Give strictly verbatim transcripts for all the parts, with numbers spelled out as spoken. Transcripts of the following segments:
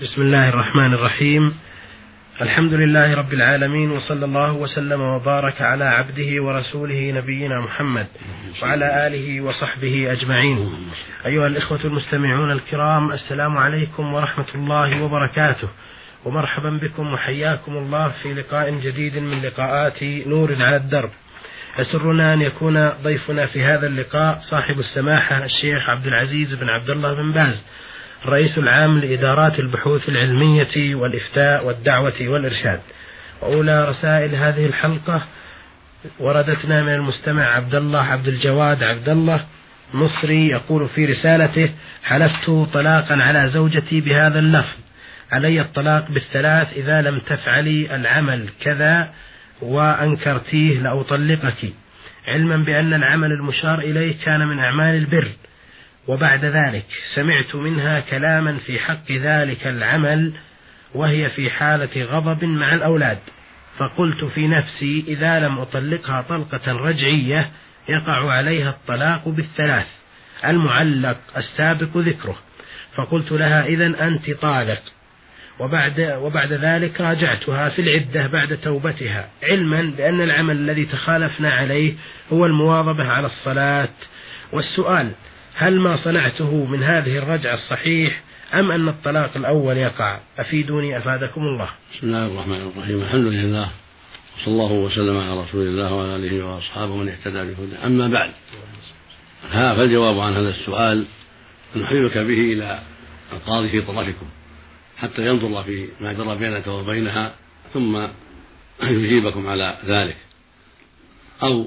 بسم الله الرحمن الرحيم. الحمد لله رب العالمين، وصلى الله وسلم وبارك على عبده ورسوله نبينا محمد وعلى آله وصحبه أجمعين. أيها الإخوة المستمعون الكرام، السلام عليكم ورحمة الله وبركاته، ومرحبا بكم وحياكم الله في لقاء جديد من لقاءات نور على الدرب. يسرنا أن يكون ضيفنا في هذا اللقاء صاحب السماحة الشيخ عبد العزيز بن عبد الله بن باز، الرئيس العام لإدارات البحوث العلمية والإفتاء والدعوة والإرشاد. وأولى رسائل هذه الحلقة وردتنا من المستمع عبد الله عبد الجواد عبد الله مصري، يقول في رسالته: حلفت طلاقا على زوجتي بهذا اللفظ: علي الطلاق بالثلاث إذا لم تفعلي العمل كذا وأنكرتيه لأطلقك، علما بأن العمل المشار إليه كان من أعمال البر. وبعد ذلك سمعت منها كلاما في حق ذلك العمل وهي في حالة غضب مع الأولاد، فقلت في نفسي: إذا لم أطلقها طلقة رجعية يقع عليها الطلاق بالثلاث المعلق السابق ذكره. فقلت لها: إذن أنت طالق. وبعد, وبعد ذلك راجعتها في العدة بعد توبتها، علما بأن العمل الذي تخالفنا عليه هو المواظبة على الصلاة. والسؤال: هل ما صنعته من هذه الرجعة الصحيح أم أن الطلاق الأول يقع؟ أفيدوني أفادكم الله. بسم الله الرحمن الرحيم. الحمد لله، وصلى الله وسلم على رسول الله وعلى آله وأصحابه من اهتدى بهداه. أما بعد، ها فالجواب عن هذا السؤال نحيلك به إلى القاضي في طرفكم حتى ينظر في ما جرى بينك وبينها ثم يجيبكم على ذلك، أو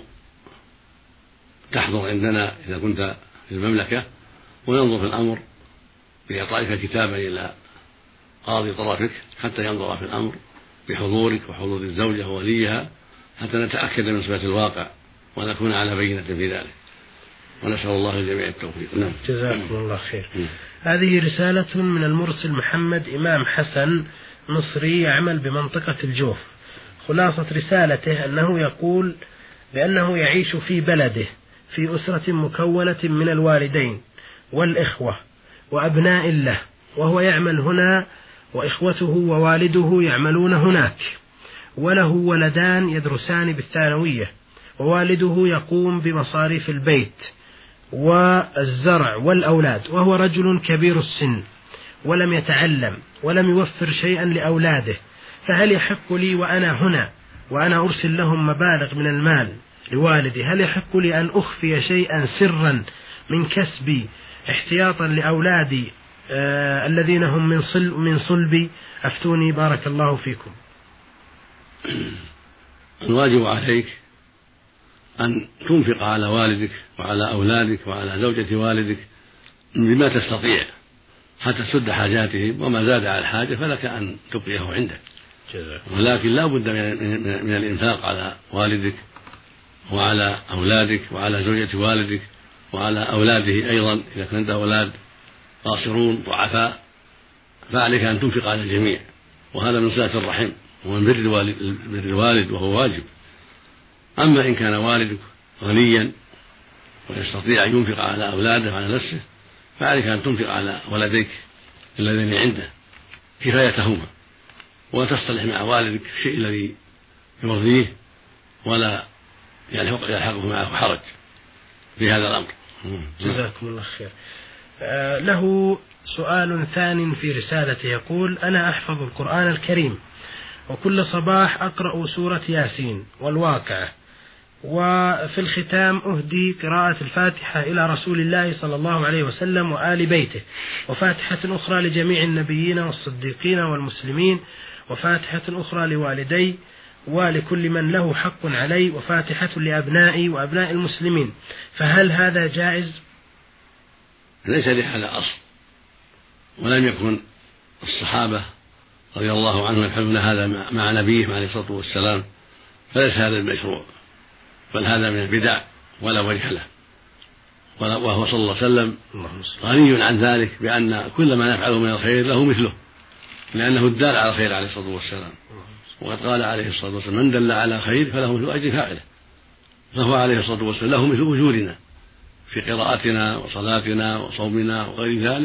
تحضر عندنا إذا كنت في المملكة وننظر في الأمر بإعطائك كتابا إلى قاضي طرفك حتى ينظر في الأمر بحضورك وحضور الزوجة ووليها حتى نتأكد من صفة الواقع ونكون على بينة في ذلك، ونسأل الله الجميع التوفيق. نعم. جزاكم الله خير. م. هذه رسالة من المرسل محمد إمام حسن مصري، يعمل بمنطقة الجوف. خلاصة رسالته أنه يقول بأنه يعيش في بلده في أسرة مكونة من الوالدين والإخوة وأبناء له، وهو يعمل هنا وإخوته ووالده يعملون هناك، وله ولدان يدرسان بالثانوية، ووالده يقوم بمصاريف البيت والزرع والأولاد، وهو رجل كبير السن ولم يتعلم ولم يوفر شيئا لأولاده. فهل يحق لي وأنا هنا وأنا أرسل لهم مبالغ من المال لوالدي، هل يحق لي أن أخفي شيئا سرا من كسبي احتياطا لأولادي آه الذين هم من صلب من صلبي؟ أفتوني بارك الله فيكم. الواجب عليك أن تنفق على والدك وعلى أولادك وعلى زوجة والدك بما تستطيع حتى تسد حاجاتهم، وما زاد على الحاجة فلك أن تبقيه عندك، ولكن لا بد من الإنفاق على والدك وعلى أولادك وعلى زوجة والدك وعلى أولاده أيضا. إذا كان عنده أولاد قاصرون ضعفاء فعليك أن تنفق على الجميع، وهذا من صلة الرحم ومن بر الوالد وهو واجب. أما إن كان والدك غنيا ويستطيع أن ينفق على أولاده وعلى نفسه فعليك أن تنفق على ولديك الذين عنده كفايتهما، وتصطلح مع والدك الشيء الذي يرضيه ولا يلحقه معه حرج في هذا الأمر. جزاكم الله خير. آه له سؤال ثان في رسالته، يقول: أنا أحفظ القرآن الكريم وكل صباح أقرأ سورة ياسين والواقعة، وفي الختام أهدي قراءة الفاتحة إلى رسول الله صلى الله عليه وسلم وآل بيته، وفاتحة أخرى لجميع النبيين والصديقين والمسلمين، وفاتحة أخرى لوالدي ولكل من له حق علي، وفاتحة لأبنائي وأبناء المسلمين، فهل هذا جائز؟ ليس لهذا أصل، ولم يكن الصحابة رضي الله عنهم يفعلون هذا مع نبيهم عليه الصلاة والسلام، فليس هذا المشروع، بل هذا من البدع ولا وجه له، وهو صلى الله عليه وسلم غني عن ذلك بأن كل ما نفعله من الخير له مثله، لأنه الدال على الخير عليه الصلاة والسلام. وقد قال عليه الصلاة والسلام: من دل على خير فله مثل أجر فاعله، فهو عليه الصلاة والسلام له مثل أجورنا في قراءتنا وصلاتنا وصومنا وغير ذلك،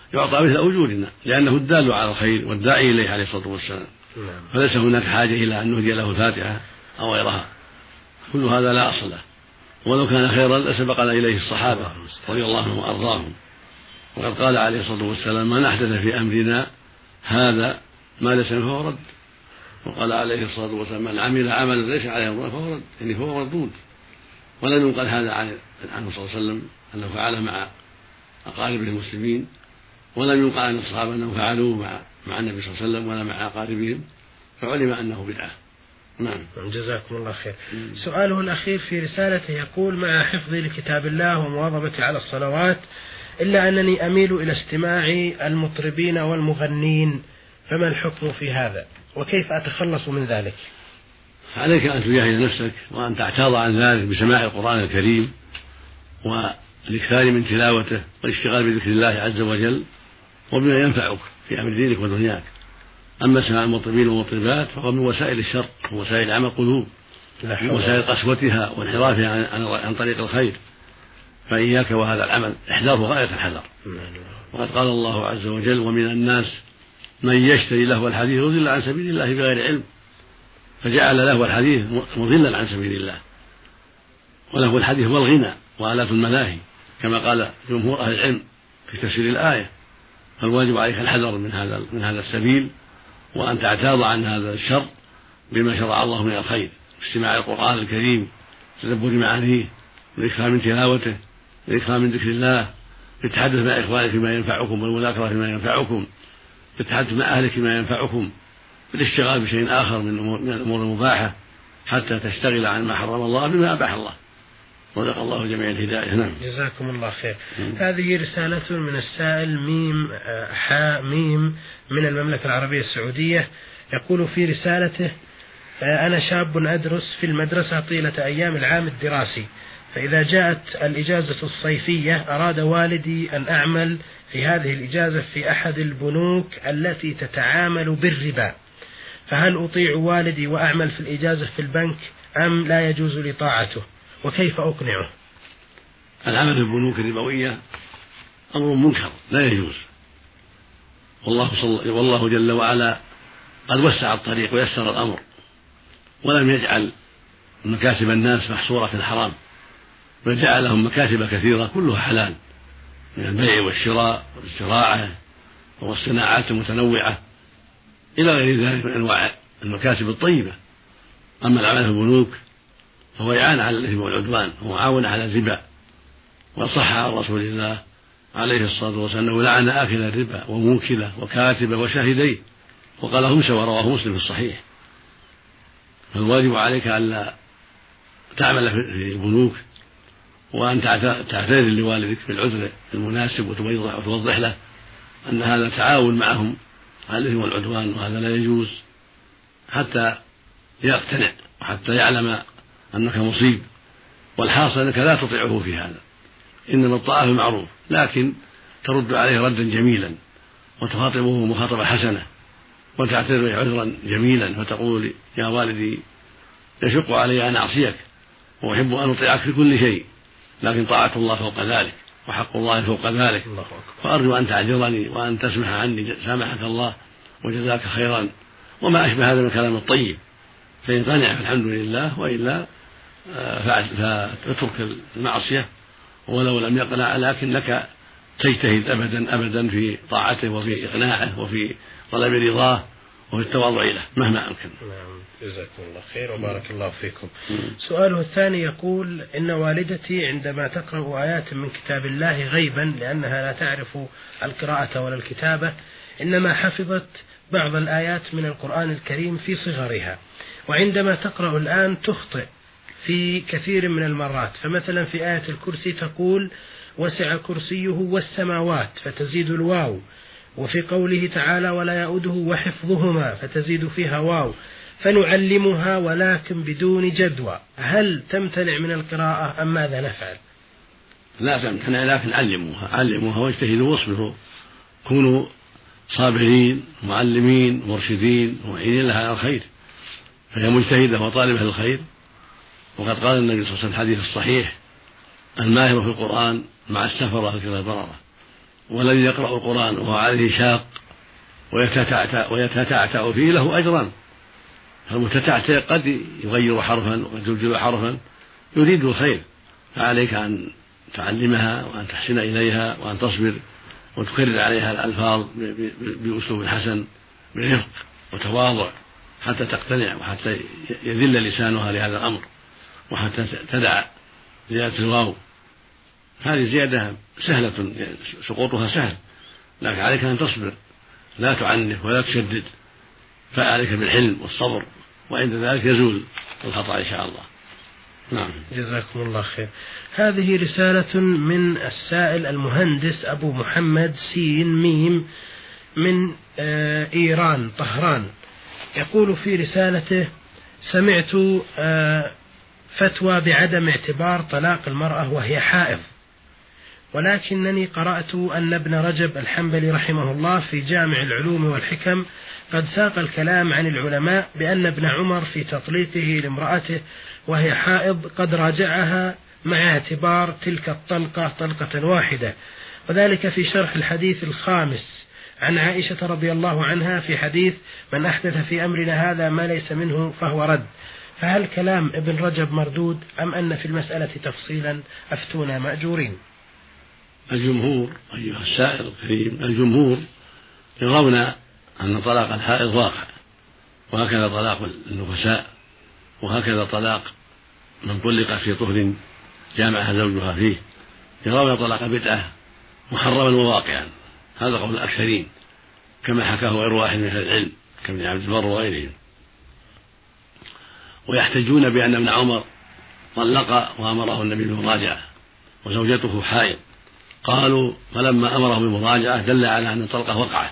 يعطى مثل أجورنا، لأنه الدال على الخير والداعي إليه عليه الصلاة والسلام، فليس هناك حاجة إلى أن نهدي له الفاتحة أو غيرها، كل هذا لا أصل له، ولو كان خيرا لسبقنا إليه الصحابة رضي الله عنهم وأرضاهم. وقد قال عليه الصلاة والسلام: من أحدث في أمرنا هذا ما ليس منه فهو رد. وقال عليه الصلاة والسلام: من عمل عملا ليس عليه أمرنا فهو رد، يعني فهو مردود. ولم ينقل هذا عنه صلى الله عليه وسلم أنه فعله مع أقاربه المسلمين، ولم ينقل عن الصحابة أنهم فعلوه مع مع النبي صلى الله عليه وسلم ولا مع أقاربهم، فعلم أنه بدعة. نعم. جزاكم الله خير. سؤاله الأخير في رسالته يقول: مع حفظي لكتاب الله ومواظبتي على الصلوات، إلا أنني أميل إلى استماع المطربين والمغنين، فما الحكم في هذا؟ وكيف أتخلص من ذلك؟ عليك أن تجاهد نفسك وأن تعتاض عن ذلك بسماع القرآن الكريم والإكثار من تلاوته والاشتغال بذكر الله عز وجل وبما ينفعك في أمر دينك ودنياك. أما سماع المطربين والمطربات فهو من وسائل الشر ووسائل عمى القلوب ووسائل قسوتها وانحرافها عن, عن طريق الخير، فإياك وهذا العمل، احذره غاية الحذر. وقد قال الله عز وجل: ومن الناس من يشتري لهو الحديث يضل عن سبيل الله بغير علم، فجعل لهو الحديث مضلا عن سبيل الله. ولهو الحديث هو الغنى وآلات الملاهي، كما قال جمهور أهل العلم في تفسير الآية. فالواجب عليك الحذر من هذا من هذا السبيل، وأن تعتاض عن هذا الشر بما شرع الله من الخير، باستماع القرآن الكريم، تدبر معانيه، والإكثار من تلاوته، والإكثار من ذكر الله، بالتحدث مع إخوانك فيما ينفعكم، والمذاكرة فيما ينفعكم، بالتحدث مع أهلك فيما ينفعكم، بالاشتغال بشيء آخر من الأمور المباحة حتى تشتغل عن ما حرم الله بما أباح الله. رزق الله جميع الهداية. نعم. جزاكم الله خير. هذه رسالة من السائل ميم حاء ميم من المملكة العربية السعودية، يقول في رسالته: أنا شاب أدرس في المدرسة طيلة أيام العام الدراسي، فإذا جاءت الإجازة الصيفية أراد والدي أن أعمل في هذه الإجازة في أحد البنوك التي تتعامل بالربا، فهل أطيع والدي وأعمل في الإجازة في البنك أم لا يجوز لي طاعته؟ وكيف أقنعه؟ العمل في البنوك الربوية أمر منكر لا يجوز، والله, صل... والله جل وعلا قد وسع الطريق ويسر الأمر، ولم يجعل مكاسب الناس محصورة في الحرام، بل جعل لهم مكاسب كثيرة كلها حلال، من البيع والشراء والزراعة والصناعات المتنوعة إلى غير ذلك من أنواع المكاسب الطيبة. أما العمل في البنوك فهو إعانة على الإثم والعدوان ومعاونة على الربا، وصح عن رسول الله عليه الصلاة والسلام أنه لعن آكل الربا وموكله وكاتبه وشاهديه، وقال هم سوى، رواه مسلم في الصحيح. فالواجب عليك ألا تعمل في البنوك، وأن تعتذر لوالدك بالعذر المناسب وتوضح له أن هذا تعاون معهم على الإثم والعدوان وهذا لا يجوز، حتى يقتنع وحتى يعلم أنك مصيب. والحاصل أنك لا تطيعه في هذا، إنما الطاعة المعروف، لكن ترد عليه ردا جميلا وتخاطبه مخاطبة حسنة وتعتذر عذرا جميلا، فتقول: يا والدي يشق علي أن أعصيك وأحب أن أطيعك في كل شيء، لكن طاعة الله فوق ذلك وحق الله فوق ذلك، فأرجو أن تعذرني وأن تسمح عني سامحك الله وجزاك خيرا، وما أشبه هذا من الكلام الطيب. فإن قنع فالحمد لله، وإلا فاترك المعصية ولو لم يقنع، لكن لك تجتهد أبدا أبدا في طاعته وفي إقناعه وفي طلب رضاه وفي التواضع له مهما أمكن. نعم. جزاكم الله خير وبارك الله فيكم. سؤاله الثاني يقول: إن والدتي عندما تقرأ آيات من كتاب الله غيبا، لأنها لا تعرف القراءة ولا الكتابة، إنما حفظت بعض الآيات من القرآن الكريم في صغرها، وعندما تقرأ الآن تخطئ في كثير من المرات، فمثلا في آية الكرسي تقول: وسع كرسيه والسماوات فتزيد الواو، وفي قوله تعالى: ولا يؤوده وحفظهما فتزيد فيها واو، فنعلمها ولكن بدون جدوى، هل تمتنع من القراءة أم ماذا نفعل؟ لا تمتنع، لكن علموها علموها واجتهدوا واصبروا، كونوا صابرين معلمين مرشدين معينين لها على الخير، فهي مجتهدة وطالبة للخير. وقد قال النبي صلى الله عليه وسلم في الحديث الصحيح: الماهر في القرآن مع السفرة الكرام البررة، والذي يقرأ القرآن وهو عليه شاق ويتتعتع, ويتتعتع فيه له أجران. فالمتتعتع قد يغير حرفا وقد يبدل حرفا يريد الخير، فعليك أن تعلمها وأن تحسن إليها وأن تصبر وتكرر عليها الألفاظ بأسلوب حسن برفق وتواضع حتى تقتنع وحتى يذل لسانها لهذا الأمر وحتى تدع زيادة الواو. هذه زيادة سهلة سقوطها سهل، لكن عليك أن تصبر لا تعنف ولا تشدد، فعليك بالحلم والصبر وعند ذلك يزول الخطأ إن شاء الله. نعم. جزاكم الله خير. هذه رسالة من السائل المهندس أبو محمد سين ميم من إيران طهران، يقول في رسالته: سمعت فتوى بعدم اعتبار طلاق المرأة وهي حائض، ولكنني قرأت أن ابن رجب الحنبلي رحمه الله في جامع العلوم والحكم قد ساق الكلام عن العلماء بأن ابن عمر في تطليقه لامرأته وهي حائض قد راجعها مع اعتبار تلك الطلقة طلقة واحدة، وذلك في شرح الحديث الخامس عن عائشة رضي الله عنها في حديث: من أحدث في أمرنا هذا ما ليس منه فهو رد. فهل كلام ابن رجب مردود أم أن في المسألة تفصيلا؟ أفتونا مأجورين. الجمهور أيها السائل الكريم، الجمهور يرون أن طلاق الحائض واقع، وهكذا طلاق النفساء، وهكذا طلاق من طلق في طهر جامعها زوجها فيه، يرون طلاق بدعة محرما وواقعا. هذا قول الأكثرين كما حكاه غير واحد من أهل العلم كابن عبد البر وغيرهم. ويحتجون بأن ابن عمر طلق وأمره النبي بالمراجعة وزوجته حائض، قالوا فلما أمره بالمراجعة دل على أن الطلقة وقعت.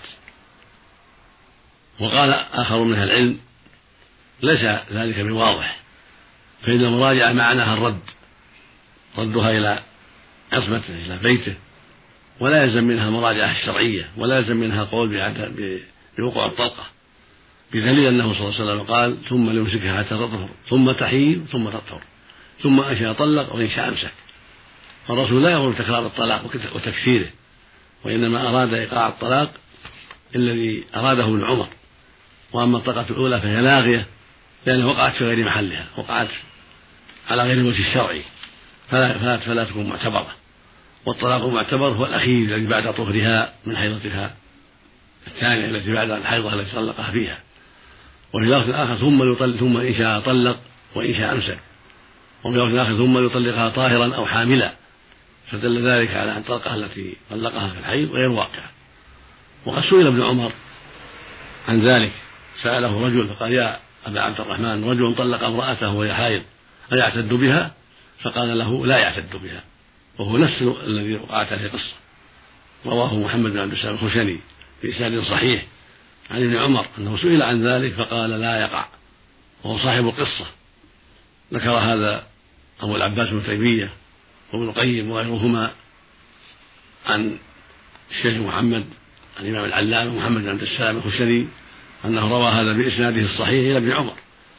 وقال آخر من أهل العلم ليس ذلك بواضح، فإن المراجعة معناها الرد، ردها إلى عصمته إلى بيته، ولا يلزم منها المراجعة الشرعية، ولا يلزم منها قول بوقوع الطلقة، بدليل أنه صلى الله عليه وسلم قال: ثم ليمسكها حتى تطهر ثم تحيض ثم تطهر ثم إن شاء طلق وإن شاء أمسك. فالرسول لا يأمر بتكرار الطلاق وتكثيره، وإنما أراد إيقاع الطلاق الذي أراده ابن عمر. وأما الطلقة الأولى فهي لاغية لأنها وقعت في غير محلها، وقعت على غير الوجه الشرعي، فلا, فلا, فلا تكون معتبرة. والطلاق المعتبر هو الأخير الذي بعد طهرها من حيضتها الثانية التي بعد الحيضة التي طلقها فيها. وفي لفظ آخر ثم يطلق ثم إن شاء طلق وإن شاء أمسك، وفي لفظ آخر ثم يطلقها طاهرا أو حاملا، فدل ذلك على أن الطلقة التي طلقها في الحيض غير واقعة. وقد سئل ابن عمر عن ذلك، سأله رجل فقال: يا أبا عبد الرحمن، رجل طلق امرأته وهي حائض أيعتد بها؟ فقال له: لا يعتد بها، وهو نفس الذي وقعت عليه قصة. رواه محمد بن عبد السلام الخشني في إسناد صحيح عن ابن عمر أنه سئل عن ذلك فقال: لا يقع، وهو صاحب القصة. ذكر هذا أبو العباس بن تيمية وابن القيم وغيرهما عن الشيخ محمد الإمام العلامة محمد بن عبد السلام الخشني أنه روى هذا بإسناده الصحيح إلى ابن عمر.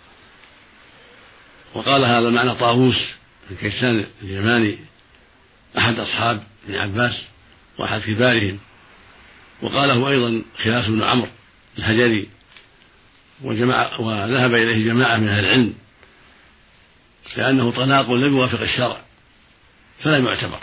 وقال هذا المعنى طاووس بن كيسان اليماني أحد أصحاب ابن عباس وأحد كبارهم، وقاله أيضا خلاف بن عمرو الهجري، وجماعة وذهب إليه جماعة من أهل العلم، لأنه طلاق لم يوافق الشرع فلا يعتبر.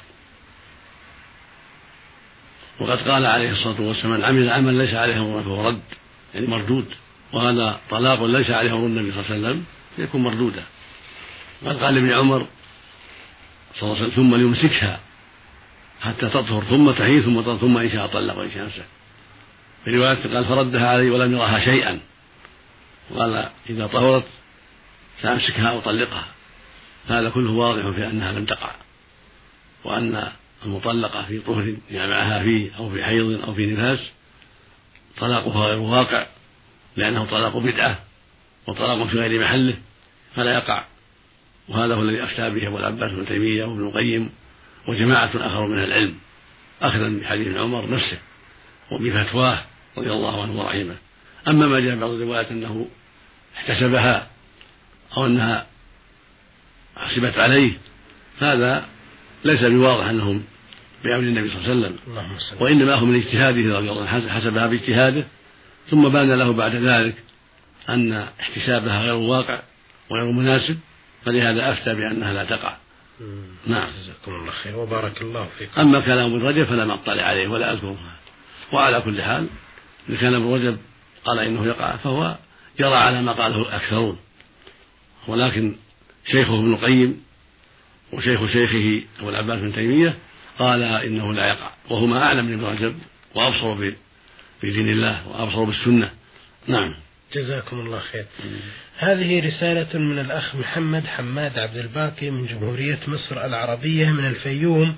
وقد قال عليه الصلاة والسلام: من عمل عمل ليس عليه أمرنا فهو رد، يعني مردود. وهذا طلاق ليس عليه أمر النبي صلى الله عليه وسلم يكون مردودا. قد قال ابن عمر صلى الله عليه وسلم: ثم ليمسكها حتى تطهر ثم تحيض ثم تطهر ثم إن شاء طلق وإن شاء أمسك. في رواية قال: فردها عليه ولم يرها شيئا، وقال: إذا طهرت فأمسكها أو طلقها. هذا كله واضح في أنها لم تقع، وأن المطلقة في طهر جامعها فيه أو في حيض أو في نفاس طلاقها غير واقع، لأنه طلاق بدعة وطلاق في غير محله فلا يقع. وهذا هو الذي أفتى به أبو العباس بن تيمية وابن القيم وجماعة آخر من العلم، أخذا بحديث ابن عمر نفسه وبفتواه رضي الله عنه ورحمه. أما ما جاء بعض الروايات أنه احتسبها أو أنها حسبت عليه، هذا ليس بواضح أنهم بأمر النبي صلى الله عليه وسلم، وإنما أخذ من اجتهاده رضي الله عنه حسبها باجتهاده، ثم بان له بعد ذلك أن احتسابها غير واقع وغير مناسب، فلهذا أفتى بأنها لا تقع. نعم. جزاكم الله خير وبارك الله فيكم. أما كلام ابن رجب فلم أطلع عليه ولا أذكرها. وعلى كل حال إن كان ابن رجب قال إنه يقع فهو جرى على ما قاله الأكثرون، ولكن شيخه ابن القيم وشيخ شيخه أبو العباس بن تيمية قال إنه لا يقع، وهما أعلم من ابن رجب وأبصر بدين الله وأبصر بالسنة. نعم. جزاكم الله خير. هذه رسالة من الأخ محمد حماد عبد الباقي من جمهورية مصر العربية من الفيوم.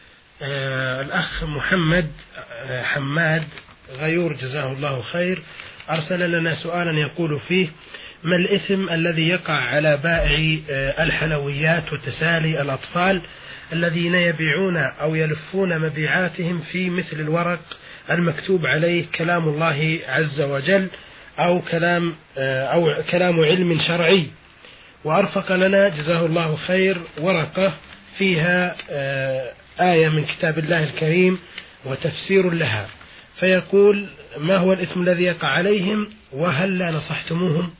آه الأخ محمد آه حماد غيور جزاه الله خير أرسل لنا سؤالا يقول فيه: ما الإثم الذي يقع على بائعي آه الحلويات وتسالي الأطفال الذين يبيعون أو يلفون مبيعاتهم في مثل الورق المكتوب عليه كلام الله عز وجل أو كلام أو كلام علم شرعي، وأرفق لنا جزاه الله خير ورقة فيها آية من كتاب الله الكريم وتفسير لها، فيقول: ما هو الإثم الذي يقع عليهم وهل لا نصحتموهم؟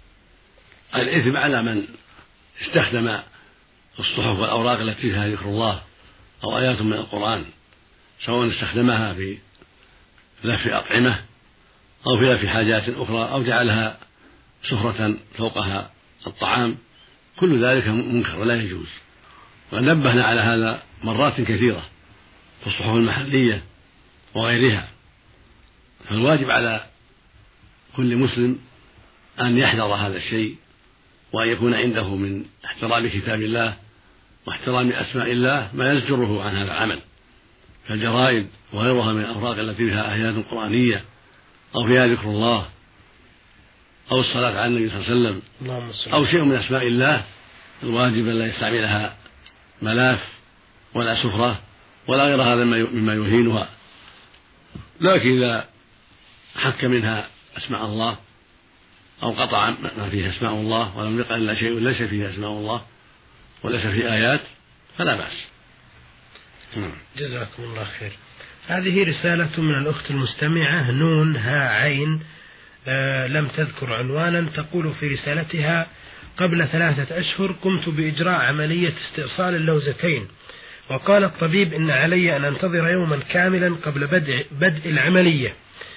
الإثم على من استخدم الصحف والأوراق التي فيها ذكر الله أو آيات من القرآن، سواء استخدمها في لف أطعمة أو في لف حاجات أخرى أو جعلها سفرة فوقها الطعام، كل ذلك منكر ولا يجوز. ونبهنا على هذا مرات كثيرة في الصحف المحلية وغيرها. فالواجب على كل مسلم أن يحذر هذا الشيء، وأن يكون عنده من احترام كتاب الله واحترام أسماء الله ما يزجره عن هذا العمل، فالجرائد وغيرها من الأوراق التي فيها آيات قرآنية أو فيها ذكر الله أو الصلاة على النبي صلى الله عليه وسلم أو شيء من أسماء الله، الواجب أن لا يستعملها ملاف ولا سفرة ولا غير هذا مما يهينها. لكن إذا حك منها أسماء الله أو قطع ما فيه أسماء الله ولم يقع إلا شيء ليس فيه أسماء الله وليس فيه آيات فلا بأس. جزاكم الله خير. هذه رسالة من الأخت المستمعة نون ها عين آه لم تذكر عنوانا، تقول في رسالتها: قبل ثلاثة أشهر قمت بإجراء عملية استئصال اللوزتين، وقال الطبيب إن علي أن أنتظر يوما كاملا قبل بدء, بدء العملية،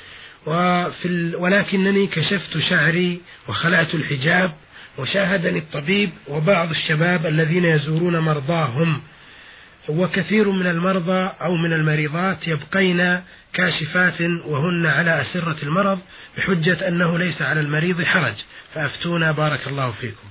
وفي ولكنني كشفت شعري وخلعت الحجاب، وشاهدني الطبيب وبعض الشباب الذين يزورون مرضاهم، وكثير من المرضى أو من المريضات يبقين كاشفات وهن على أسرة المرض بحجة أنه ليس على المريض حرج، فأفتونا بارك الله فيكم.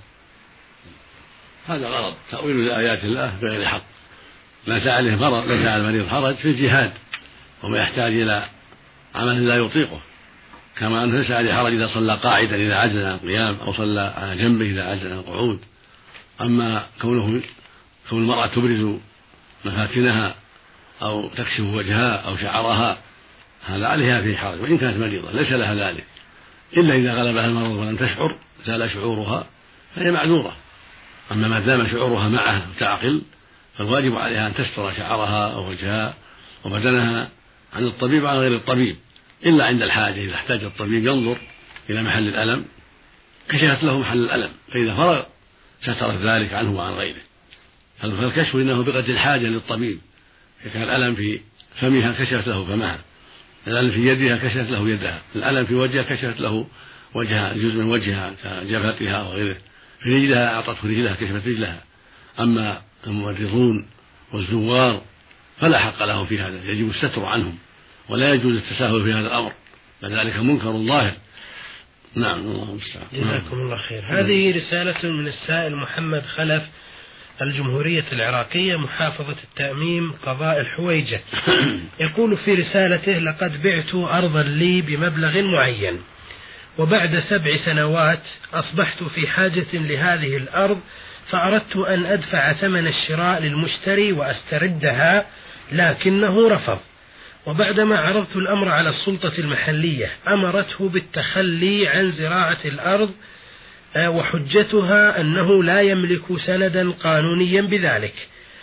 هذا غلط، تأويل آيات الله بغير حق. ليس عليه مرض، ليس على المريض حرج في الجهاد، وما يحتاج إلى عمل لا يطيقه، كما أنه ليس عليه حرج إذا صلى قاعدا إذا عجز عن القيام أو صلى على جنبه إذا عجز عن القعود. أما كونه كون المرأة تبرز مفاتنها أو تكشف وجهها أو شعرها هذا عليها فيه حرج، وإن كانت مريضة ليس لها ذلك، إلا إذا غلبها المرض ولم تشعر زال شعورها فهي معذورة. أما ما دام شعورها معها وتعقل فالواجب عليها أن تستر شعرها أو وجهها وبدنها عن الطبيب وعن غير الطبيب، إلا عند الحاجة إذا احتاج الطبيب ينظر إلى محل الألم كشفت له محل الألم، فإذا فرغ سترت ذلك عنه وعن غيره. فالكشف إنه بقدر الحاجة للطبيب، إذا كان الألم في فمها كشفت له فمها، الألم في يدها كشفت له يدها، الألم في وجهها كشفت له وجهها جزء من وجهها كجبهتها أو غيره، في رجلها أعطته رجلها كشفت رجلها. أما الممرضون والزوار فلا حق له في هذا، يجب الستر عنهم ولا يجوز التساهل في هذا الأمر، فذلك منكر ظاهر. نعم. الله المستعان. جزاكم الله خير. هذه رسالة من السائل محمد خلف الجمهورية العراقية محافظة التأميم قضاء الحويجة. يقول في رسالته: لقد بعت أرضا لي بمبلغ معين، وبعد سبع سنوات أصبحت في حاجة لهذه الأرض، فأردت أن أدفع ثمن الشراء للمشتري وأستردها، لكنه رفض. وبعدما عرضت الأمر على السلطة المحلية أمرته بالتخلي عن زراعة الأرض، وحجتها أنه لا يملك سندا قانونيا بذلك،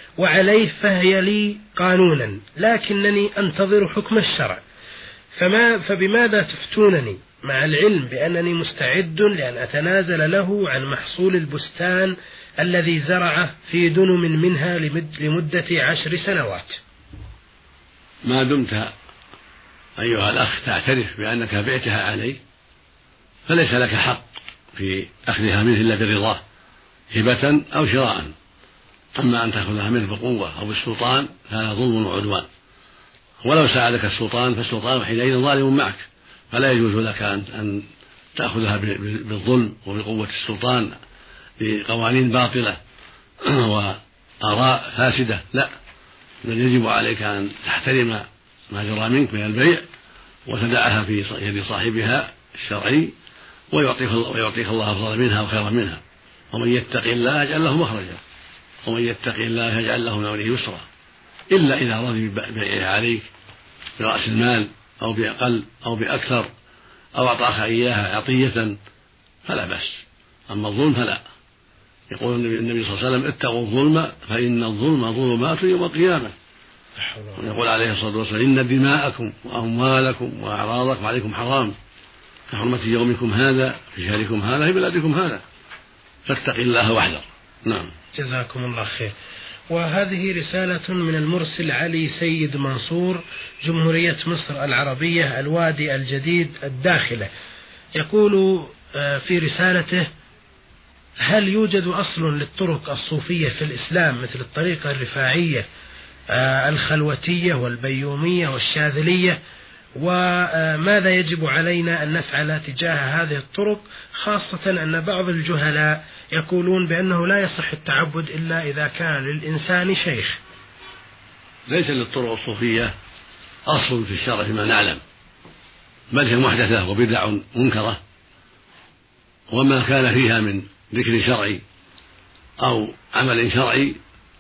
وعليه فهي لي قانونا، لكنني أنتظر حكم الشرع، فما فبماذا تفتونني مع العلم بأنني مستعد لأن أتنازل له عن محصول البستان الذي زرعه في دنم منها لمدة عشر سنوات؟ ما دمت أيها الأخ تعترف بأنك بعتها عليه فليس لك حق في أخذها منه إلا برضاه هبة أو شراء. أما أن تأخذها منه بقوة أو بالسلطان فهذا ظلم وعدوان، ولو ساعدك السلطان فالسلطان حينئذ ظالم معك، فلا يجوز لك أن تأخذها بالظلم وبقوة السلطان بقوانين باطلة وآراء فاسدة، لا، بل يجب عليك أن تحترم ما جرى منك من البيع وتدعها في يد صاحبها الشرعي، ويعطيك ويعطيك الله أفضل منها وخيرا منها. ومن يتق الله يجعل له مخرجا ومن يتق الله يجعل له من أمره يسرا، إلا إذا رضي ببيعها عليك برأس المال أو بأقل أو بأكثر أو أعطاك إياها عطية فلا بأس. أما الظلم فلا. يقول النبي صلى الله عليه وسلم اتقوا الظلم فإن الظلم ظلمات يوم القيامة. ويقول عليه الصلاة والسلام إن دماءكم وأموالكم وأعراضكم عليكم حرام كحرمة يومكم هذا في شهركم هذا في بلدكم هذا، فاتق الله واحذر. نعم. جزاكم الله خير. وهذه رسالة من المرسل علي سيد منصور، جمهورية مصر العربية، الوادي الجديد الداخلة. يقول في رسالته: هل يوجد أصل للطرق الصوفية في الإسلام مثل الطريقة الرفاعية الخلوتية والبيومية والشاذلية؟ وماذا يجب علينا أن نفعل تجاه هذه الطرق، خاصة أن بعض الجهلاء يقولون بأنه لا يصح التعبد إلا إذا كان للإنسان شيخ؟ ليس للطرق الصوفية أصل في الشرع فيما نعلم، بل هي محدثة وبدع منكرة، وما كان فيها من ذكر شرعي أو عمل شرعي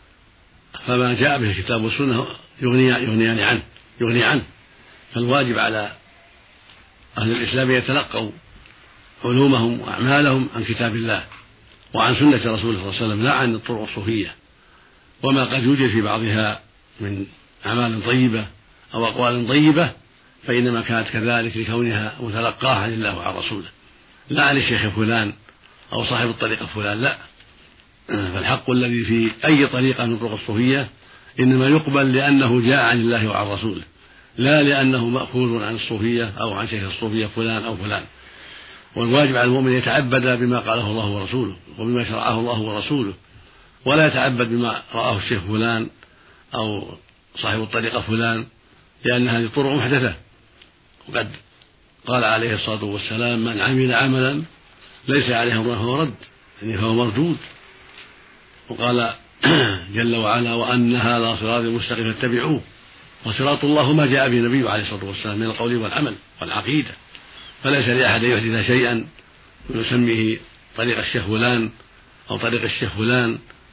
فما جاء به الكتاب والسنة يغنيان عنه يغني عنه فالواجب على أهل الإسلام يتلقوا علومهم وأعمالهم عن كتاب الله وعن سنة رسوله صلى الله عليه وسلم، لا عن الطرق الصوفية وما قد يوجد في بعضها من أعمال طيبة أو أقوال طيبة، فإنما كانت كذلك لكونها متلقاها عن الله وعن رسوله، لا عن الشيخ فلان أو صاحب الطريقة فلان، لا. فالحق الذي في أي طريقة من طرق الصوفية إنما يقبل لأنه جاء عن الله وعن رسوله، لا لأنه مأخوذ عن الصوفية أو عن شيخ الصوفية فلان أو فلان. والواجب على المؤمن يتعبد بما قاله الله ورسوله وبما شرعه الله ورسوله، ولا يتعبد بما رآه الشيخ فلان أو صاحب الطريقة فلان، لأن هذه طرق محدثة. وقد قال عليه الصلاة والسلام: من عمل عملا ليس عليه أمرنا فهو رد، يعني فهو مردود. وقال جل وعلا: وأن هذا صراطي مستقيما فاتبعوه، وصراط الله ما جاء به النبي عليه الصلاة والسلام من القول والعمل والعقيدة، فليس لأحد يحدث شيئا ويسميه طريق الشيخ فلان أو طريق الشيخ فلان،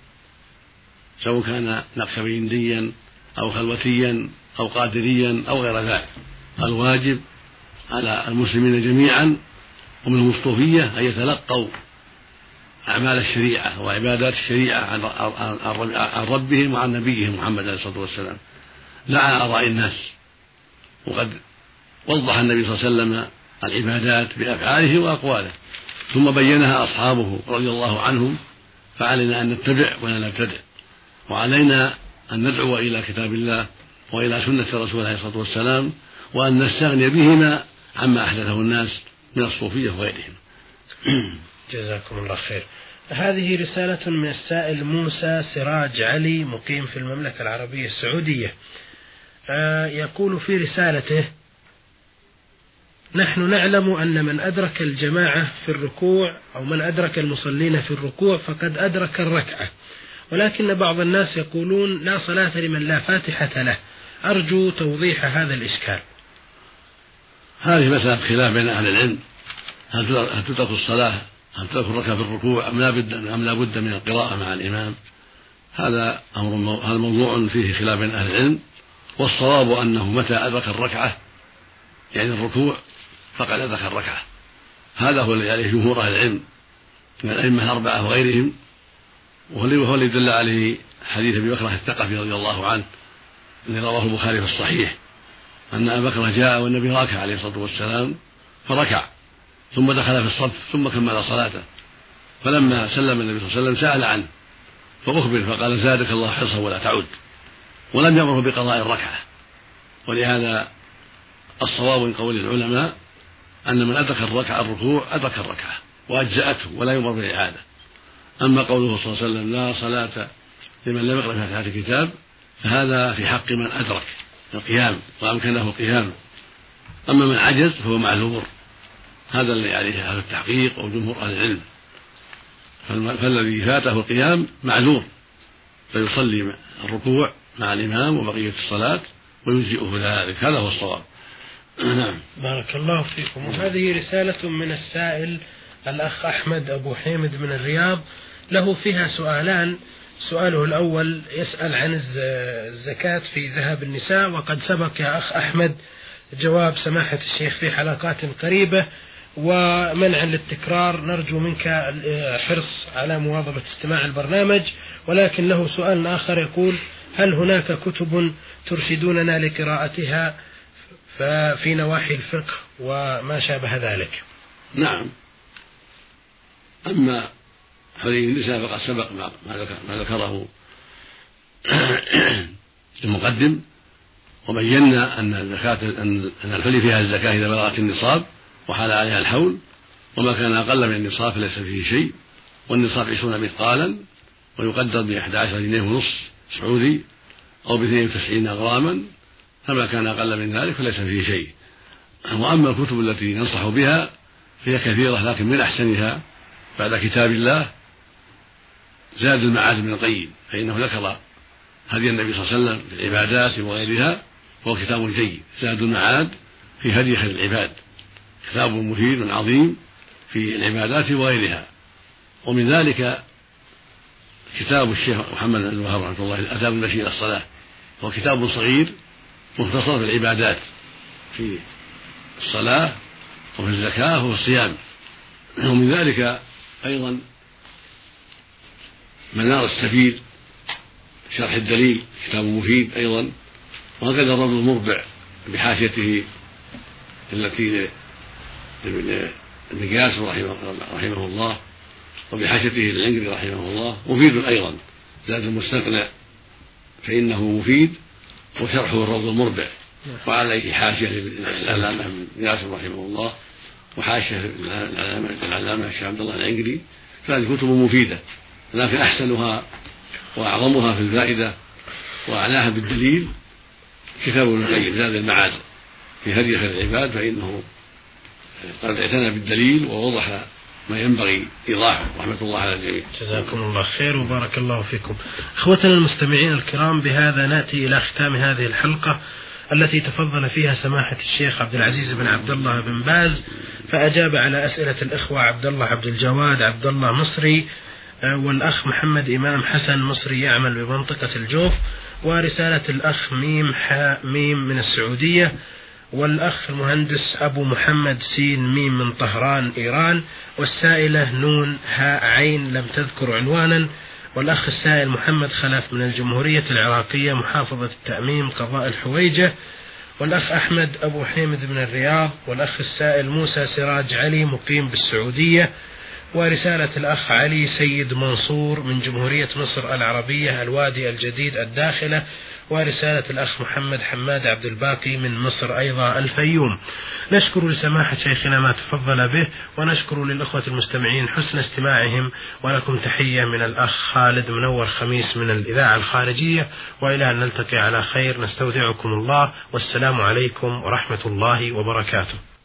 سواء كان نقشبنديا أو خلوتيا أو قادريا أو غير ذلك. الواجب على المسلمين جميعا ومنهم الصوفية أن يتلقوا أعمال الشريعة وعبادات الشريعة عن ربهم وعن نبيهم محمد عليه الصلاة والسلام، لا عن آراء الناس. وقد وضح النبي صلى الله عليه وسلم العبادات بأفعاله وأقواله، ثم بينها أصحابه رضي الله عنهم، فعلينا أن نتبع ولا نبتدع، وعلينا أن ندعو إلى كتاب الله وإلى سنة رسوله عليه الصلاة والسلام، وأن نستغني بهما عما أحدثه الناس من الصوفية وغيرهم. جزاكم الله خير. هذه رسالة من السائل موسى سراج علي، مقيم في المملكة العربية السعودية. آه يقول في رسالته: نحن نعلم أن من أدرك الجماعة في الركوع أو من أدرك المصلين في الركوع فقد أدرك الركعة، ولكن بعض الناس يقولون لا صلاة لمن لا فاتحة له. أرجو توضيح هذا الإشكال. هذه مسألة خلاف بين أهل العلم، هل تترك الصلاة هل تترك الركعة في الركوع أم لا بد أم لا بد من القراءة مع الإمام؟ هذا أمر هذا موضوع فيه خلاف بين أهل العلم، والصواب أنه متى أدرك الركعة يعني الركوع فقد أدرك الركعة. هذا هو الذي عليه جمهور أهل العلم من الأئمة الأربعة وغيرهم، وهو اللي دل عليه حديث أبي بكر الثقفي رضي الله عنه الذي رواه البخاري في الصحيح أن أبا بكر جاء والنبي راكع عليه الصلاة والسلام فركع ثم دخل في الصف ثم كمل صلاته، فلما سلم النبي صلى الله عليه وسلم سأل عنه فأخبر فقال زادك الله حرصا ولا تعود، ولم يأمره بقضاء الركعة. ولهذا الصواب من قول العلماء أن من أدرك الركعة الركوع أدرك الركعة وأجزأته ولا يؤمر بالإعادة. أما قوله صلى الله عليه وسلم لا صلاة لمن لم يقرأ فاتحة الكتاب فهذا في حق من أدرك القيام وأمكنه القيام، أما من عجز فهو معذور، هذا الذي عليه أهل التحقيق وجمهور أهل العلم. فالذي فاته القيام معذور فيصلي الركوع مع الإمام وبقية الصلاة ويجزئه ذلك، هذا هو الصواب. نعم بارك الله فيكم. وهذه رسالة من السائل الأخ أحمد أبو حامد من الرياض، له فيها سؤالان. سؤاله الأول يسأل عن الزكاة في ذهب النساء، وقد سبق يا أخ أحمد جواب سماحة الشيخ في حلقات قريبة، ومنعا للتكرار نرجو منك الحرص على مواظبة استماع البرنامج. ولكن له سؤال آخر يقول هل هناك كتب ترشدوننا لقراءتها في نواحي الفقه وما شابه ذلك؟ نعم، أما حديث النساء فقد سبق ما ذكره المقدم، وبينا أن الزكاة أن الحلي فيها الزكاة إذا بلغت النصاب وحال عليها الحول، وما كان أقل من النصاب فليس فيه شيء، والنصاب عشرون مثقالا ويقدر بإحدى عشر جنيه ونصف سعودي أو باثنين وتسعين غراما، فما كان أقل من ذلك فليس فيه شيء. وأما الكتب التي ننصح بها فهي كثيرة، لكن من أحسنها بعد كتاب الله زاد المعاد بن القيم، فإنه ذكر هدي النبي صلى الله عليه وسلم في العبادات وغيرها، وهو كتاب جيد. زاد المعاد في هدي خير العباد، كتاب مفيد عظيم في العبادات وغيرها. ومن ذلك كتاب الشيخ محمد بن الوهاب رحمه الله الآداب المشي إلى الصلاة، هو كتاب صغير مختصر في العبادات في الصلاة وفي الزكاة وفي الصيام. ومن ذلك أيضا منار السبيل شرح الدليل، كتاب مفيد أيضا، وهكذا الرجل المربع بحاشيته التي لابن قاسم رحمه الله وبحاشيته للعنقري رحمه الله مفيد أيضا. زاد المستقنع فإنه مفيد وشرحه الروض المربع، وعليه حاشية للعلامة ابن قاسم رحمه الله وحاشية للعلامة الشيخ عبد الله العنقري، فهذه كتب مفيدة، لكن أحسنها وأعظمها في الفائدة وأعلاها بالدليل كتاب ابن القيم زاد المعاد في هدي خير العباد، فإنه قد اعتنى بالدليل ووضح ما ينبغي إيضاحه، رحمة الله على الجميع. جزاكم الله خير وبارك الله فيكم. إخوتنا المستمعين الكرام، بهذا نأتي إلى ختام هذه الحلقة التي تفضل فيها سماحة الشيخ عبد العزيز بن عبد الله بن باز، فأجاب على أسئلة الإخوة عبد الله عبد الجواد عبد الله مصري، والأخ محمد إمام حسن مصري يعمل بمنطقة الجوف، ورسالة الأخ ميم حاء ميم من السعودية، والأخ المهندس أبو محمد سين ميم من طهران إيران، والسائلة نون هاء عين لم تذكر عنوانا، والأخ السائل محمد خلف من الجمهورية العراقية محافظة التأميم قضاء الحويجة، والأخ أحمد أبو حامد من الرياض، والأخ السائل موسى سراج علي مقيم بالسعودية، ورسالة الأخ علي سيد منصور من جمهورية مصر العربية الوادي الجديد الداخلة، ورسالة الأخ محمد حماد عبد الباقي من مصر أيضا الفيوم. نشكر لسماحة شيخنا ما تفضل به، ونشكر للأخوة المستمعين حسن استماعهم، ولكم تحية من الأخ خالد منور خميس من الإذاعة الخارجية، وإلى أن نلتقي على خير نستودعكم الله، والسلام عليكم ورحمة الله وبركاته.